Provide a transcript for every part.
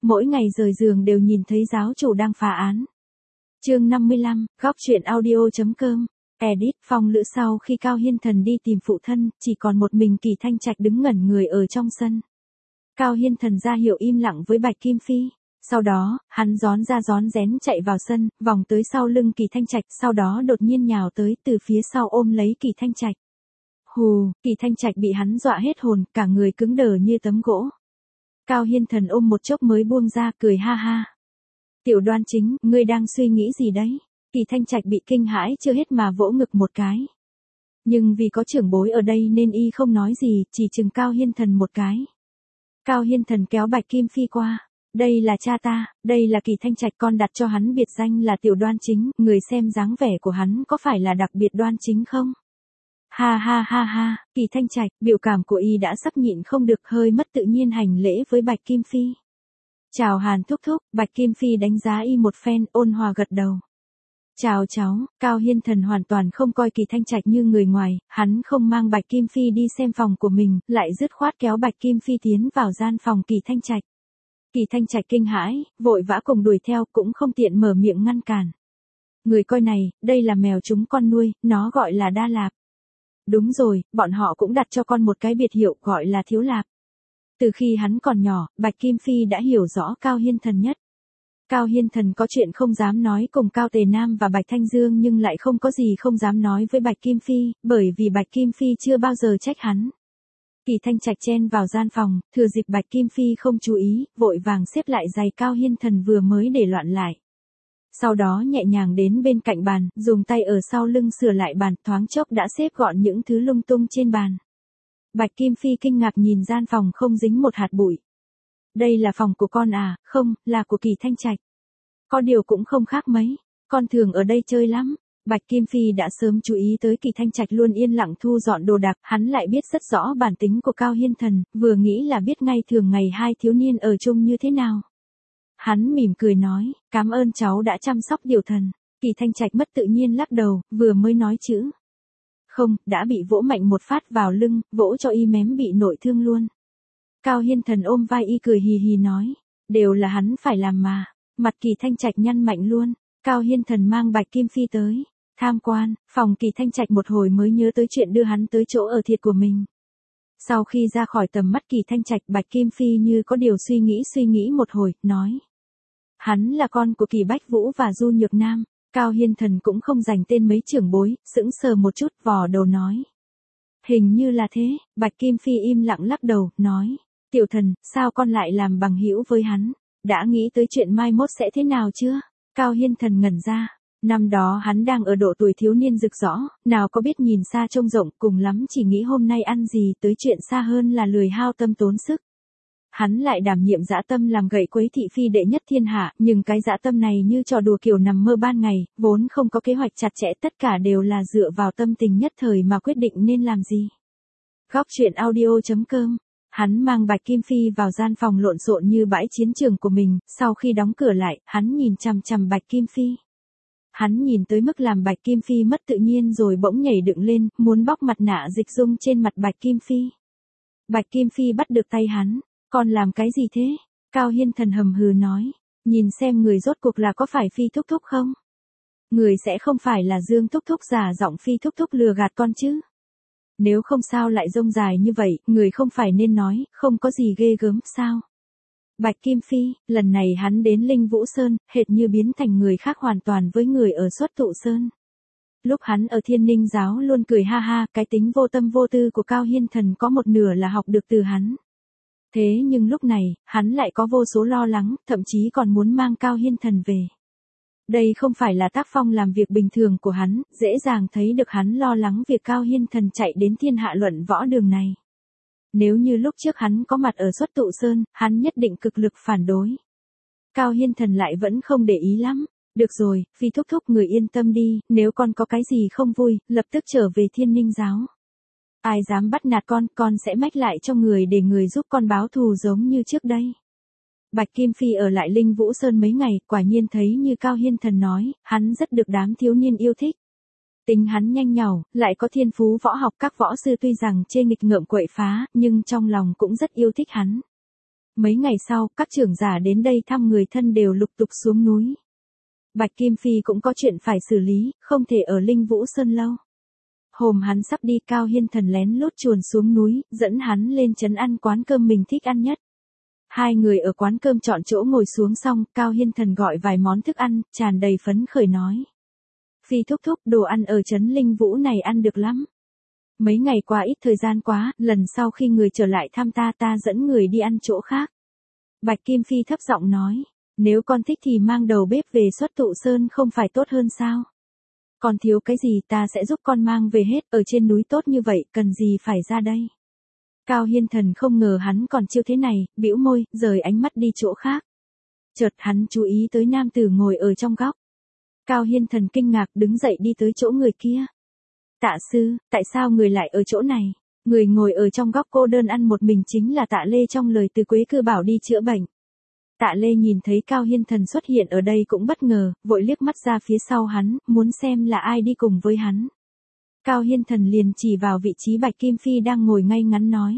mỗi ngày rời giường đều nhìn thấy giáo chủ đang phá án. Chương 55, góc truyện audio.com. Edit. Phong lữ. Sau khi Cao Hiên Thần đi tìm phụ thân, chỉ còn một mình Kỳ Thanh Trạch đứng ngẩn người ở trong sân. Cao Hiên Thần ra hiệu im lặng với Bạch Kim Phi. Sau đó, hắn rón rén chạy vào sân, vòng tới sau lưng Kỳ Thanh Trạch, sau đó đột nhiên nhào tới từ phía sau ôm lấy Kỳ Thanh Trạch. Hù, Kỳ Thanh Trạch bị hắn dọa hết hồn, cả người cứng đờ như tấm gỗ. Cao Hiên Thần ôm một chốc mới buông ra, cười ha ha. Tiểu Đoan Chính, ngươi đang suy nghĩ gì đấy? Kỳ Thanh Trạch bị kinh hãi chưa hết mà vỗ ngực một cái. Nhưng vì có trưởng bối ở đây nên y không nói gì, chỉ chừng Cao Hiên Thần một cái. Cao Hiên Thần kéo Bạch Kim Phi qua. Đây là cha ta, đây là Kỳ Thanh Trạch, con đặt cho hắn biệt danh là Tiểu Đoan Chính, người xem dáng vẻ của hắn có phải là đặc biệt đoan chính không? Ha ha ha ha, Kỳ Thanh Trạch, biểu cảm của y đã sắp nhịn không được, hơi mất tự nhiên hành lễ với Bạch Kim Phi. Chào Hàn thúc thúc. Bạch Kim Phi đánh giá y một phen, ôn hòa gật đầu. Chào cháu. Cao Hiên Thần hoàn toàn không coi Kỳ Thanh Trạch như người ngoài, hắn không mang Bạch Kim Phi đi xem phòng của mình, lại dứt khoát kéo Bạch Kim Phi tiến vào gian phòng Kỳ Thanh Trạch. Kỳ Thanh Trạch kinh hãi, vội vã cùng đuổi theo, cũng không tiện mở miệng ngăn cản. Người coi này, đây là mèo chúng con nuôi, nó gọi là Đa Lạp. Đúng rồi, bọn họ cũng đặt cho con một cái biệt hiệu gọi là Thiếu Lạp. Từ khi hắn còn nhỏ, Bạch Kim Phi đã hiểu rõ Cao Hiên Thần nhất. Cao Hiên Thần có chuyện không dám nói cùng Cao Tề Nam và Bạch Thanh Dương, nhưng lại không có gì không dám nói với Bạch Kim Phi, bởi vì Bạch Kim Phi chưa bao giờ trách hắn. Kỳ Thanh Trạch chen vào gian phòng, thừa dịp Bạch Kim Phi không chú ý, vội vàng xếp lại giày Cao Hiên Thần vừa mới để loạn lại. Sau đó nhẹ nhàng đến bên cạnh bàn, dùng tay ở sau lưng sửa lại bàn, thoáng chốc đã xếp gọn những thứ lung tung trên bàn. Bạch Kim Phi kinh ngạc nhìn gian phòng không dính một hạt bụi. Đây là phòng của con à? Không, là của Kỳ Thanh Trạch. Có điều cũng không khác mấy, con thường ở đây chơi lắm. Bạch Kim Phi đã sớm chú ý tới Kỳ Thanh Trạch luôn yên lặng thu dọn đồ đạc, hắn lại biết rất rõ bản tính của Cao Hiên Thần, vừa nghĩ là biết ngay thường ngày hai thiếu niên ở chung như thế nào. Hắn mỉm cười nói, cảm ơn cháu đã chăm sóc Tiểu Thần. Kỳ Thanh Trạch mất tự nhiên lắc đầu, vừa mới nói chữ không, đã bị vỗ mạnh một phát vào lưng, vỗ cho y mém bị nội thương luôn. Cao Hiên Thần ôm vai y cười hì hì nói, đều là hắn phải làm mà. Mặt Kỳ Thanh Trạch nhăn mạnh luôn. Cao Hiên Thần mang Bạch Kim Phi tới tham quan phòng Kỳ Thanh Trạch một hồi mới nhớ tới chuyện đưa hắn tới chỗ ở thiệt của mình. Sau khi ra khỏi tầm mắt Kỳ Thanh Trạch, Bạch Kim Phi như có điều suy nghĩ một hồi, nói, hắn là con của Kỳ Bách Vũ và Du Nhược Nam. Cao Hiên Thần cũng không dành tên mấy trưởng bối, sững sờ một chút, vò đầu nói, hình như là thế. Bạch Kim Phi im lặng lắc đầu, nói, Tiểu Thần, sao con lại làm bằng hữu với hắn? Đã nghĩ tới chuyện mai mốt sẽ thế nào chưa? Cao Hiên Thần ngẩn ra. Năm đó hắn đang ở độ tuổi thiếu niên rực rỡ, nào có biết nhìn xa trông rộng, cùng lắm chỉ nghĩ hôm nay ăn gì, tới chuyện xa hơn là lười hao tâm tốn sức. Hắn lại đảm nhiệm dã tâm làm gậy quấy thị phi đệ nhất thiên hạ, nhưng cái dã tâm này như trò đùa kiểu nằm mơ ban ngày, vốn không có kế hoạch chặt chẽ, tất cả đều là dựa vào tâm tình nhất thời mà quyết định nên làm gì. Góc truyện audio.com. Hắn mang Bạch Kim Phi vào gian phòng lộn xộn như bãi chiến trường của mình, sau khi đóng cửa lại, hắn nhìn chằm chằm Bạch Kim Phi. Hắn nhìn tới mức làm Bạch Kim Phi mất tự nhiên rồi bỗng nhảy dựng lên, muốn bóc mặt nạ dịch dung trên mặt Bạch Kim Phi. Bạch Kim Phi bắt được tay hắn, con làm cái gì thế? Cao Hiên Thần hầm hừ nói, nhìn xem người rốt cuộc là có phải Phi thúc thúc không? Người sẽ không phải là Dương thúc thúc giả giọng Phi thúc thúc lừa gạt con chứ? Nếu không sao lại rông dài như vậy, người không phải nên nói, không có gì ghê gớm, sao? Bạch Kim Phi, lần này hắn đến Linh Vũ Sơn, hệt như biến thành người khác hoàn toàn với người ở Xuất Tụ Sơn. Lúc hắn ở Thiên Ninh Giáo luôn cười ha ha, cái tính vô tâm vô tư của Cao Hiên Thần có một nửa là học được từ hắn. Thế nhưng lúc này, hắn lại có vô số lo lắng, thậm chí còn muốn mang Cao Hiên Thần về. Đây không phải là tác phong làm việc bình thường của hắn, dễ dàng thấy được hắn lo lắng việc Cao Hiên Thần chạy đến Thiên Hạ Luận Võ đường này. Nếu như lúc trước hắn có mặt ở Xuất Tụ Sơn, hắn nhất định cực lực phản đối. Cao Hiên Thần lại vẫn không để ý lắm. Được rồi, Phi thúc thúc người yên tâm đi, nếu con có cái gì không vui, lập tức trở về Thiên Ninh Giáo. Ai dám bắt nạt con sẽ mách lại cho người để người giúp con báo thù giống như trước đây. Bạch Kim Phi ở lại Linh Vũ Sơn mấy ngày, quả nhiên thấy như Cao Hiên Thần nói, hắn rất được đám thiếu niên yêu thích. Tính hắn nhanh nhảu, lại có thiên phú võ học, các võ sư tuy rằng chê nghịch ngợm quậy phá, nhưng trong lòng cũng rất yêu thích hắn. Mấy ngày sau, các trưởng giả đến đây thăm người thân đều lục tục xuống núi. Bạch Kim Phi cũng có chuyện phải xử lý, không thể ở Linh Vũ Sơn lâu. Hôm hắn sắp đi, Cao Hiên Thần lén lút chuồn xuống núi, dẫn hắn lên trấn ăn quán cơm mình thích ăn nhất. Hai người ở quán cơm chọn chỗ ngồi xuống xong, Cao Hiên Thần gọi vài món thức ăn, tràn đầy phấn khởi nói. Phi thúc thúc, đồ ăn ở trấn Linh Vũ này ăn được lắm. Mấy ngày qua ít thời gian quá, lần sau khi người trở lại thăm ta dẫn người đi ăn chỗ khác. Bạch Kim Phi thấp giọng nói, nếu con thích thì mang đầu bếp về Xuất Tụ Sơn không phải tốt hơn sao? Còn thiếu cái gì ta sẽ giúp con mang về hết, ở trên núi tốt như vậy, cần gì phải ra đây? Cao Hiên Thần không ngờ hắn còn chiêu thế này, bĩu môi, rời ánh mắt đi chỗ khác. Chợt hắn chú ý tới nam tử ngồi ở trong góc. Cao Hiên Thần kinh ngạc đứng dậy đi tới chỗ người kia. Tạ sư, tại sao người lại ở chỗ này? Người ngồi ở trong góc cô đơn ăn một mình chính là Tạ Lê trong lời từ Quế Cư bảo đi chữa bệnh. Tạ Lê nhìn thấy Cao Hiên Thần xuất hiện ở đây cũng bất ngờ, vội liếc mắt ra phía sau hắn, muốn xem là ai đi cùng với hắn. Cao Hiên Thần liền chỉ vào vị trí Bạch Kim Phi đang ngồi ngay ngắn nói.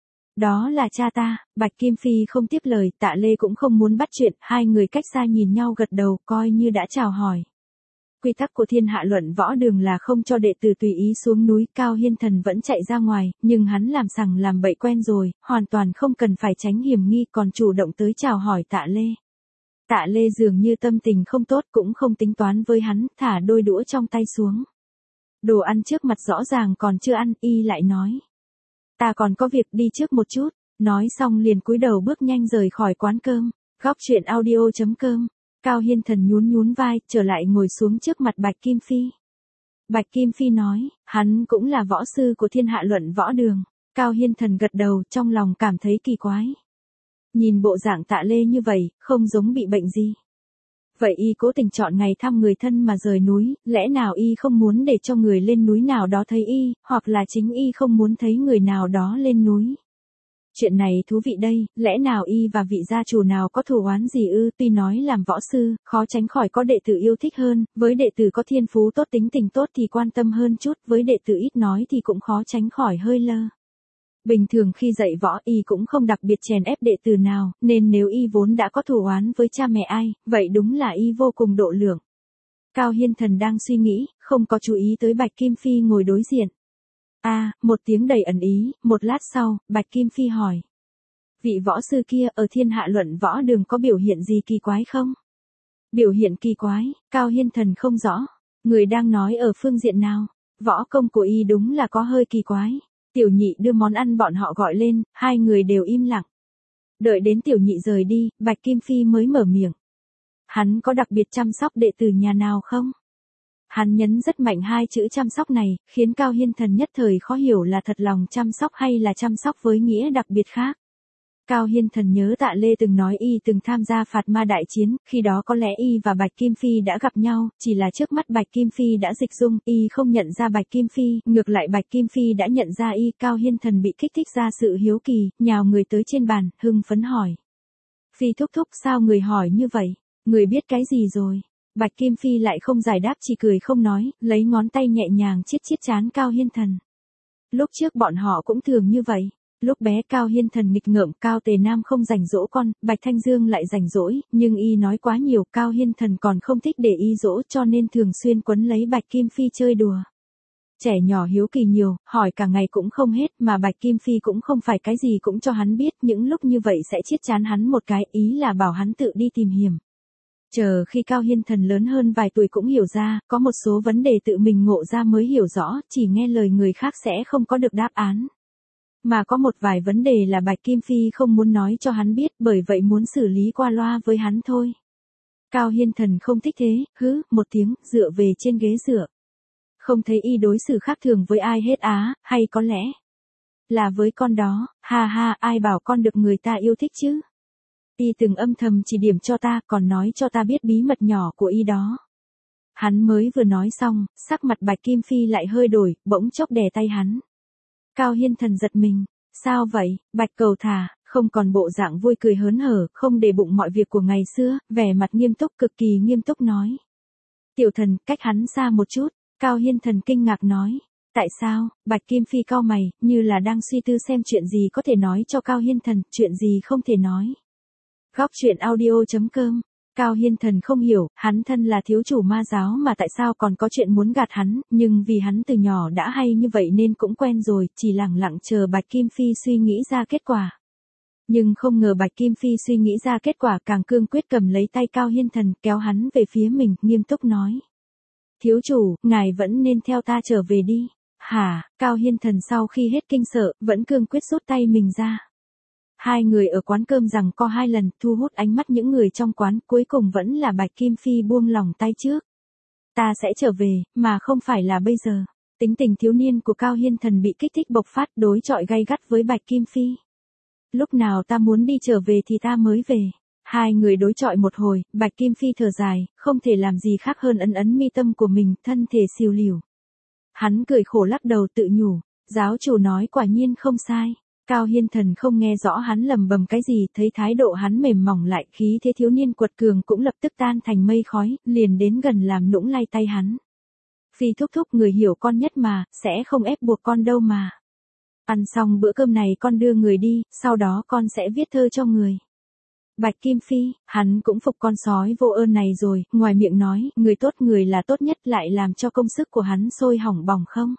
Đó là cha ta. Bạch Kim Phi không tiếp lời, Tạ Lê cũng không muốn bắt chuyện, hai người cách xa nhìn nhau gật đầu, coi như đã chào hỏi. Quy tắc của Thiên Hạ Luận Võ Đường là không cho đệ tử tùy ý xuống núi, Cao Hiên Thần vẫn chạy ra ngoài, nhưng hắn làm sằng làm bậy quen rồi, hoàn toàn không cần phải tránh hiểm nghi, còn chủ động tới chào hỏi Tạ Lê. Tạ Lê dường như tâm tình không tốt, cũng không tính toán với hắn, thả đôi đũa trong tay xuống. Đồ ăn trước mặt rõ ràng còn chưa ăn, y lại nói. Ta còn có việc đi trước một chút, nói xong liền cúi đầu bước nhanh rời khỏi quán cơm. Góc truyện audio.com. Cao Hiên Thần nhún vai, trở lại ngồi xuống trước mặt Bạch Kim Phi. Bạch Kim Phi nói, hắn cũng là võ sư của Thiên Hạ Luận Võ Đường. Cao Hiên Thần gật đầu, trong lòng cảm thấy kỳ quái. Nhìn bộ dạng Tạ Lê như vậy, không giống bị bệnh gì. Vậy y cố tình chọn ngày thăm người thân mà rời núi, lẽ nào y không muốn để cho người lên núi nào đó thấy y, hoặc là chính y không muốn thấy người nào đó lên núi. Chuyện này thú vị đây, lẽ nào y và vị gia chủ nào có thù oán gì ư? Tuy nói làm võ sư, khó tránh khỏi có đệ tử yêu thích hơn, với đệ tử có thiên phú tốt tính tình tốt thì quan tâm hơn chút, với đệ tử ít nói thì cũng khó tránh khỏi hơi lơ. Bình thường khi dạy võ y cũng không đặc biệt chèn ép đệ tử nào, nên nếu y vốn đã có thù oán với cha mẹ ai, vậy đúng là y vô cùng độ lượng. Cao Hiên Thần đang suy nghĩ, không có chú ý tới Bạch Kim Phi ngồi đối diện. Một tiếng đầy ẩn ý, một lát sau, Bạch Kim Phi hỏi. Vị võ sư kia ở Thiên Hạ Luận Võ Đường có biểu hiện gì kỳ quái không? Biểu hiện kỳ quái, Cao Hiên Thần không rõ. Người đang nói ở phương diện nào? Võ công của y đúng là có hơi kỳ quái. Tiểu Nhị đưa món ăn bọn họ gọi lên, hai người đều im lặng. Đợi đến Tiểu Nhị rời đi, Bạch Kim Phi mới mở miệng. Hắn có đặc biệt chăm sóc đệ tử nhà nào không? Hắn nhấn rất mạnh hai chữ chăm sóc này, khiến Cao Hiên Thần nhất thời khó hiểu là thật lòng chăm sóc hay là chăm sóc với nghĩa đặc biệt khác. Cao Hiên Thần nhớ Tạ Lê từng nói y từng tham gia Phạt Ma đại chiến, khi đó có lẽ y và Bạch Kim Phi đã gặp nhau, chỉ là trước mắt Bạch Kim Phi đã dịch dung, y không nhận ra Bạch Kim Phi, ngược lại Bạch Kim Phi đã nhận ra y. Cao Hiên Thần bị kích thích ra sự hiếu kỳ, nhào người tới trên bàn, hưng phấn hỏi. Phi thúc thúc, sao người hỏi như vậy? Người biết cái gì rồi? Bạch Kim Phi lại không giải đáp, chỉ cười không nói, lấy ngón tay nhẹ nhàng chiết chiết trán Cao Hiên Thần. Lúc trước bọn họ cũng thường như vậy. Lúc bé Cao Hiên Thần nghịch ngợm, Cao Tề Nam không rảnh dỗ con, Bạch Thanh Dương lại rảnh rỗi, nhưng y nói quá nhiều, Cao Hiên Thần còn không thích để y dỗ, cho nên thường xuyên quấn lấy Bạch Kim Phi chơi đùa. Trẻ nhỏ hiếu kỳ nhiều, hỏi cả ngày cũng không hết, mà Bạch Kim Phi cũng không phải cái gì cũng cho hắn biết, những lúc như vậy sẽ chiết chán hắn một cái, ý là bảo hắn tự đi tìm hiểu. Chờ khi Cao Hiên Thần lớn hơn vài tuổi cũng hiểu ra, có một số vấn đề tự mình ngộ ra mới hiểu rõ, chỉ nghe lời người khác sẽ không có được đáp án. Mà có một vài vấn đề là Bạch Kim Phi không muốn nói cho hắn biết, bởi vậy muốn xử lý qua loa với hắn thôi. Cao Hiên Thần không thích thế, một tiếng, dựa về trên ghế dựa. Không thấy y đối xử khác thường với ai hết hay có lẽ là với con đó, ai bảo con được người ta yêu thích chứ. Y từng âm thầm chỉ điểm cho ta, còn nói cho ta biết bí mật nhỏ của y đó. Hắn mới vừa nói xong, sắc mặt Bạch Kim Phi lại hơi đổi, bỗng chốc đè tay hắn. Cao Hiên Thần giật mình. Sao vậy? Bạch cầu thả, không còn bộ dạng vui cười hớn hở, không để bụng mọi việc của ngày xưa, vẻ mặt nghiêm túc, cực kỳ nghiêm túc nói. Tiểu thần, cách hắn xa một chút. Cao Hiên Thần kinh ngạc nói. Tại sao? Bạch Kim Phi cau mày, như là đang suy tư xem chuyện gì có thể nói cho Cao Hiên Thần, chuyện gì không thể nói. Góc truyện audio.com. Cao Hiên Thần không hiểu, hắn thân là thiếu chủ ma giáo mà tại sao còn có chuyện muốn gạt hắn, nhưng vì hắn từ nhỏ đã hay như vậy nên cũng quen rồi, chỉ lẳng lặng chờ Bạch Kim Phi suy nghĩ ra kết quả. Nhưng không ngờ Bạch Kim Phi suy nghĩ ra kết quả càng cương quyết cầm lấy tay Cao Hiên Thần kéo hắn về phía mình, nghiêm túc nói. Thiếu chủ, ngài vẫn nên theo ta trở về đi. Hả, Cao Hiên Thần sau khi hết kinh sợ, vẫn cương quyết rút tay mình ra. Hai người ở quán cơm giằng co 2 lần, thu hút ánh mắt những người trong quán, cuối cùng vẫn là Bạch Kim Phi buông lỏng tay trước. Ta sẽ trở về, mà không phải là bây giờ. Tính tình thiếu niên của Cao Hiên Thần bị kích thích bộc phát, đối chọi gay gắt với Bạch Kim Phi. Lúc nào ta muốn đi trở về thì ta mới về. Hai người đối chọi một hồi, Bạch Kim Phi thở dài, không thể làm gì khác hơn ấn ấn mi tâm của mình, thân thể xìu liều. Hắn cười khổ lắc đầu tự nhủ, giáo chủ nói quả nhiên không sai. Cao Hiên Thần không nghe rõ hắn lầm bầm cái gì, thấy thái độ hắn mềm mỏng lại, khí thế thiếu niên quật cường cũng lập tức tan thành mây khói, liền đến gần làm nũng lay tay hắn. Phi thúc thúc, người hiểu con nhất mà, sẽ không ép buộc con đâu mà. Ăn xong bữa cơm này con đưa người đi, sau đó con sẽ viết thơ cho người. Bạch Kim Phi, hắn cũng phục con sói vô ơn này rồi, ngoài miệng nói, người tốt người là tốt nhất, lại làm cho công sức của hắn sôi hỏng bỏng không.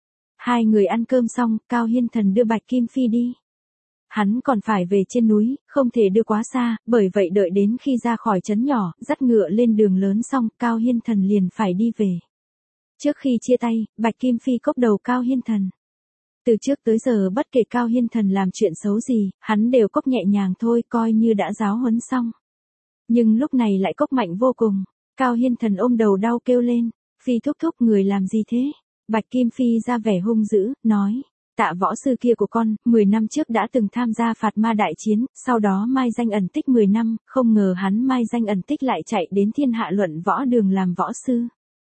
Hai người ăn cơm xong, Cao Hiên Thần đưa Bạch Kim Phi đi. Hắn còn phải về trên núi, không thể đưa quá xa, bởi vậy đợi đến khi ra khỏi trấn nhỏ, dắt ngựa lên đường lớn xong, Cao Hiên Thần liền phải đi về. Trước khi chia tay, Bạch Kim Phi cốc đầu Cao Hiên Thần. Từ trước tới giờ bất kể Cao Hiên Thần làm chuyện xấu gì, hắn đều cốc nhẹ nhàng thôi, coi như đã giáo huấn xong. Nhưng lúc này lại cốc mạnh vô cùng. Cao Hiên Thần ôm đầu đau kêu lên, Phi thúc thúc, người làm gì thế? Bạch Kim Phi ra vẻ hung dữ, nói, Tạ võ sư kia của con, 10 năm trước đã từng tham gia phạt ma đại chiến, sau đó mai danh ẩn tích 10 năm, không ngờ hắn mai danh ẩn tích lại chạy đến thiên hạ luận võ đường làm võ sư.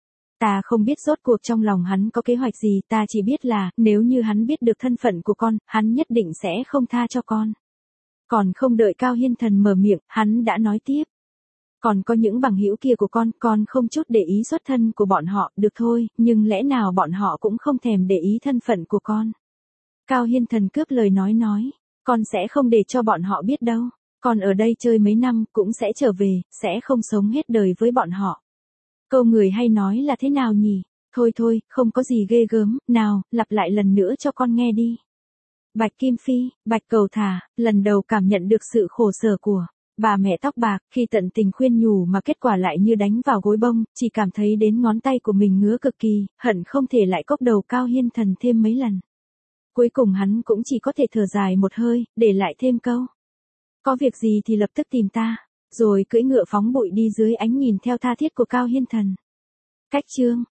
Ta không biết rốt cuộc trong lòng hắn có kế hoạch gì, ta chỉ biết là, nếu như hắn biết được thân phận của con, hắn nhất định sẽ không tha cho con. Còn không đợi Cao Hiên Thần mở miệng, hắn đã nói tiếp. Còn có những bằng hữu kia của con không chút để ý xuất thân của bọn họ, được thôi, nhưng lẽ nào bọn họ cũng không thèm để ý thân phận của con. Cao Hiên Thần cướp lời nói, con sẽ không để cho bọn họ biết đâu. Con ở đây chơi mấy năm, cũng sẽ trở về, sẽ không sống hết đời với bọn họ. Câu người hay nói là thế nào nhỉ? Thôi, không có gì ghê gớm, nào, lặp lại lần nữa cho con nghe đi. Bạch Kim Phi, Bạch Cầu Thả, lần đầu cảm nhận được sự khổ sở của bà mẹ tóc bạc, khi tận tình khuyên nhủ mà kết quả lại như đánh vào gối bông, chỉ cảm thấy đến ngón tay của mình ngứa cực kỳ, hận không thể lại cốc đầu Cao Hiên Thần thêm mấy lần. Cuối cùng hắn cũng chỉ có thể thở dài một hơi, để lại thêm câu. Có việc gì thì lập tức tìm ta, rồi cưỡi ngựa phóng bụi đi dưới ánh nhìn theo tha thiết của Cao Hiên Thần. Cách chương